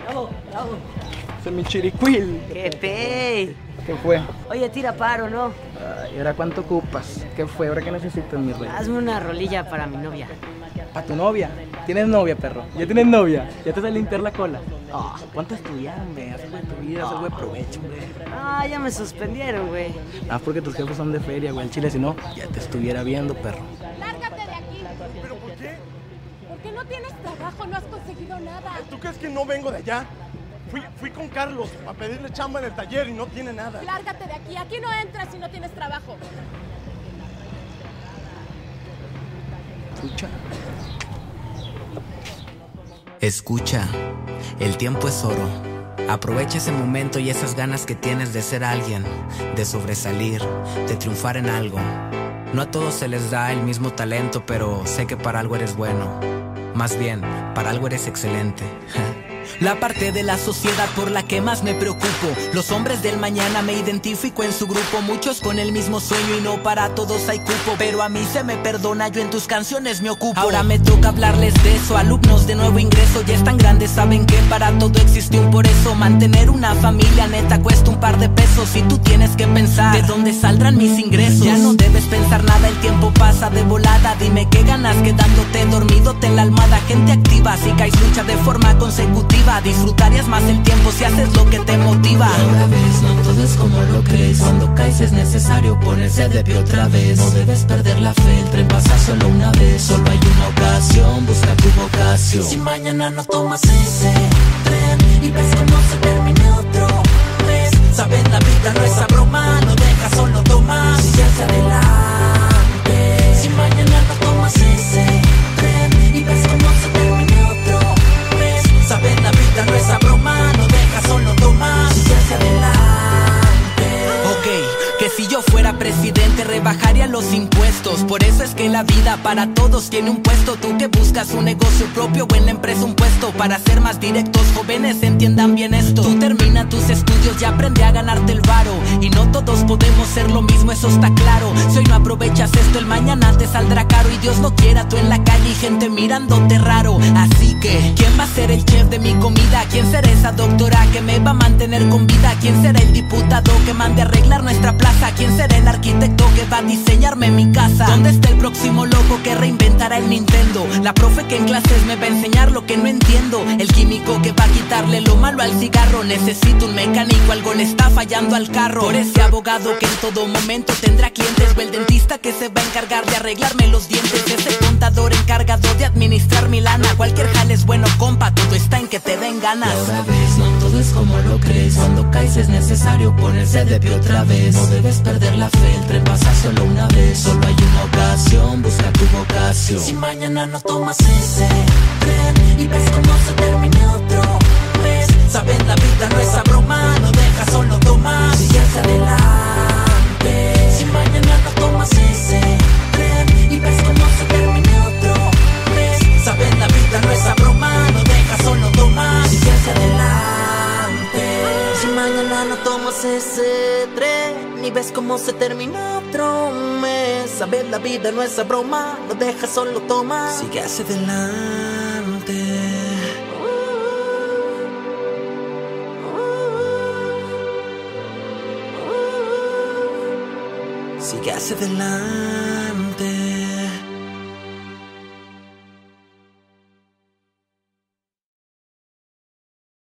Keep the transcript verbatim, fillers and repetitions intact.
Bravo, bravo. Ese es mi chiricuil. ¡Qué pey! ¿Qué fue? Oye, tira paro, ¿no? Ay, ¿ahora cuánto ocupas? ¿Qué fue? ¿Ahora qué necesitas, mi rey? Hazme una rolilla para mi novia. ¿Para tu novia? ¿Tienes novia, perro? ¿Ya tienes novia? ¿Ya te vas a limpiar la cola? Oh, ¿cuánto estudiar, hombre? Haz algo de tu vida, haz algo de provecho, hombre. Ah, ya me suspendieron, güey. Ah, porque tus jefes son de feria, güey. El chile, si no, ya te estuviera viendo, perro. ¡Lárgate de aquí! ¿Pero por qué? Porque no tienes trabajo, no has conseguido nada. ¿Tú crees que no vengo de allá? Fui, fui con Carlos a pedirle chamba en el taller y no tiene nada. Lárgate de aquí, aquí no entras si no tienes trabajo. Escucha. Escucha, el tiempo es oro. Aprovecha ese momento y esas ganas que tienes de ser alguien, de sobresalir, de triunfar en algo. No a todos se les da el mismo talento, pero sé que para algo eres bueno. Más bien, para algo eres excelente. La parte de la sociedad por la que más me preocupo. Los hombres del mañana me identifico en su grupo. Muchos con el mismo sueño y no para todos hay cupo. Pero a mí se me perdona, yo en tus canciones me ocupo. Ahora me toca hablarles de eso. Alumnos de nuevo ingreso ya están grandes, saben que para todo existe un por eso. Mantener una familia neta cuesta un par de pesos. Y tú tienes que pensar de dónde saldrán mis ingresos. Ya no debes pensar nada, el tiempo pasa de volada. Dime qué ganas quedándote dormidote en la almohada. Gente activa, si caes lucha de forma consecutiva. Disfrutarías más el tiempo si haces lo que te motiva. Ahora ves, no todo es como lo crees. Cuando caes es necesario ponerse de pie otra vez. No debes perder la fe, el tren pasa solo una vez. Solo hay una ocasión, busca tu vocación. Si mañana no tomas ese tren y ves cómo se termina otro mes, sabes la vida no es a broma, no dejas, solo tomas y hacia adelante. Si mañana no tomas ese tren y ves cómo se termina otro mes, sabes la vida no es a broma, no dejas, solo tomas y hacia adelante. Ok, que si yo fuera presidente rebajaría los impuestos. Por eso es que la vida para todos tiene un puesto. Tú que buscas un negocio propio o en la empresa un puesto. Para ser más directos, jóvenes entiendan bien esto. Tú termina tus estudios y aprende a ganarte el varo. Y no todos podemos ser lo mismo, eso está claro. Si hoy no aprovechas esto, el mañana te saldrá caro. Y Dios no quiera tú en la calle y gente mirándote raro. Así que, ¿quién va a ser el chef de mi comida? ¿Quién será esa doctora que me va a mantener con vida? ¿Quién será el diputado que mande a arreglar nuestra plaza? ¿Quién será el arquitecto que va a diseñarme mi casa? ¿Dónde está el próximo loco que reinventará el Nintendo? La profe que en clases me va a enseñar lo que no entiendo. El químico que va a quitarle lo malo al cigarro. Necesito un mecánico, algo le está fallando al carro. Por ese abogado que en todo momento tendrá clientes. O el dentista que se va a encargar de arreglarme los dientes. Ese contador encargado de administrar mi lana. Cualquier jale es bueno, compa, todo está en que te den ganas. Y ahora ves, no todo es como lo crees. Cuando caes es necesario ponerse de pie otra vez. No debes perder la fe, el tren pasa solo una vez. Solo hay una ocasión, busca tu vocación. Si mañana no tomas ese tren y ves cómo se termina otro mes, sabes la vida no es a broma, no dejas, solo tomas y hacia adelante. Si mañana no tomas ese tren y ves cómo se termina otro mes, sabes la vida no es a broma, no dejas, solo tomas y hacia adelante. Si mañana no tomas ese tren y ves cómo se termina otro mes, sabes la vida no es a broma, no dejas, solo tomas, sigue hacia adelante. Sigue hacia adelante.